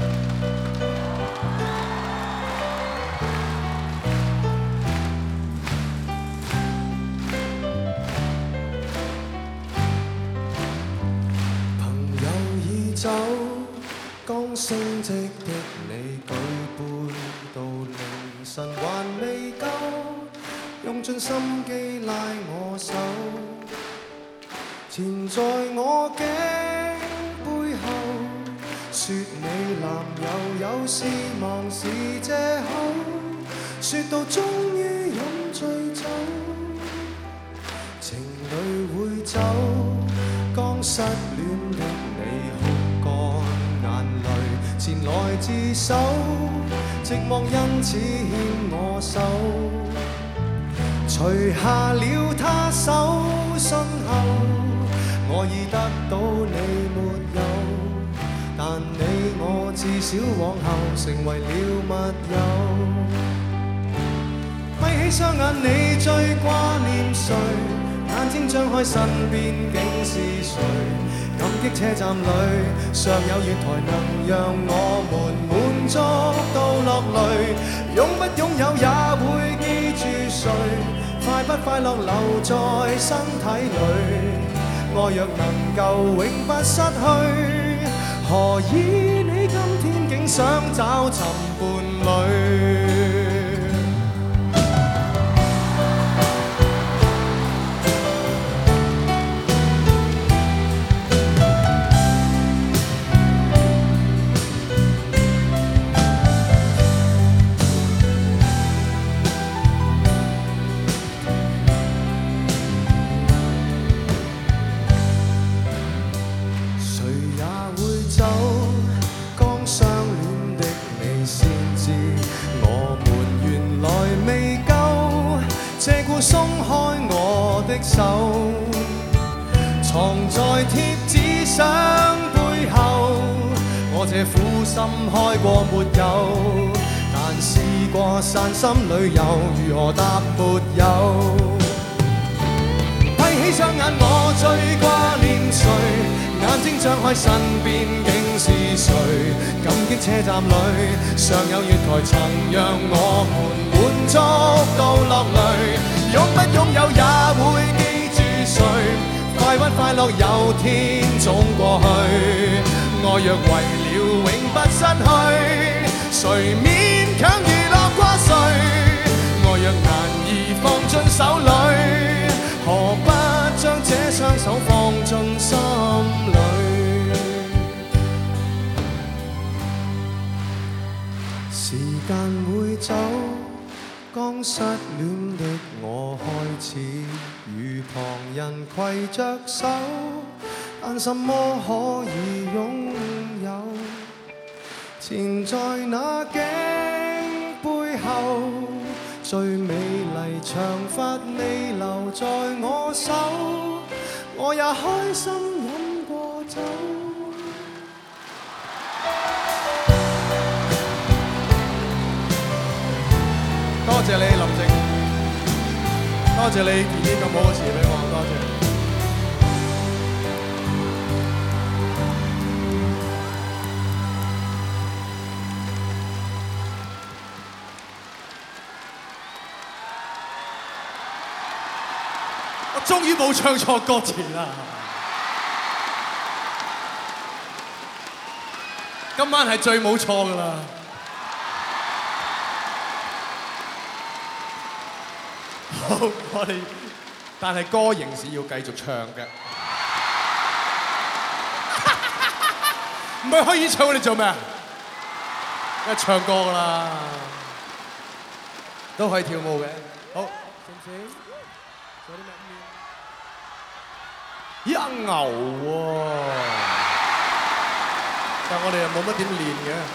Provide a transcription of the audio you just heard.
走，剛升職的你舉杯到凌晨還未夠，用盡心機拉我手，纏在我頸背後，說你男友有事忙是藉口，說到終於飲醉酒，情侶會走，剛失戀的你前來自首，寂寞因此牽我手，除下了他手信後，我已得到你沒有，但你我至少往後成為了密友。閉起雙眼，你最掛念誰？眼睛張開，身邊竟是誰？感激車站裏尚有月台，能讓我們滿足到落淚。擁不擁有也會記住誰，快不快樂留在身體裏。愛若能夠永不失去，何以你今天竟想找尋伴侶？鬆開我的手，藏在貼紙相背後。我這苦心開過沒有，但試過散心旅遊，如何答沒有？閉起雙眼，我最掛念誰？眼睛張開，身邊竟是誰？感激車站裏尚有月台，曾讓我們滿足到落淚。擁不擁有也會記住誰，快不快樂有天總過去。愛若為了永不失去，誰勉強娛樂過誰？愛若難以放進手裏，何不將這雙手放進心裏？時間會走，剛失戀的我開始與旁人攜着手，但什麼可以擁有？纏在那頸背後，最美麗長髮未留在我手，我也開心飲過酒。多謝你林靜，多謝你填啲咁好嘅詞俾我，多謝。我終於冇唱錯歌詞啦！今晚係最冇錯㗎啦！好，我哋但係歌仍是要繼續唱嘅。唔係開演唱會你做咩啊？梗係唱歌㗎啦，都可以跳舞嘅。好，識唔識？做啲咩？一牛喎！但係我哋又冇乜點練嘅。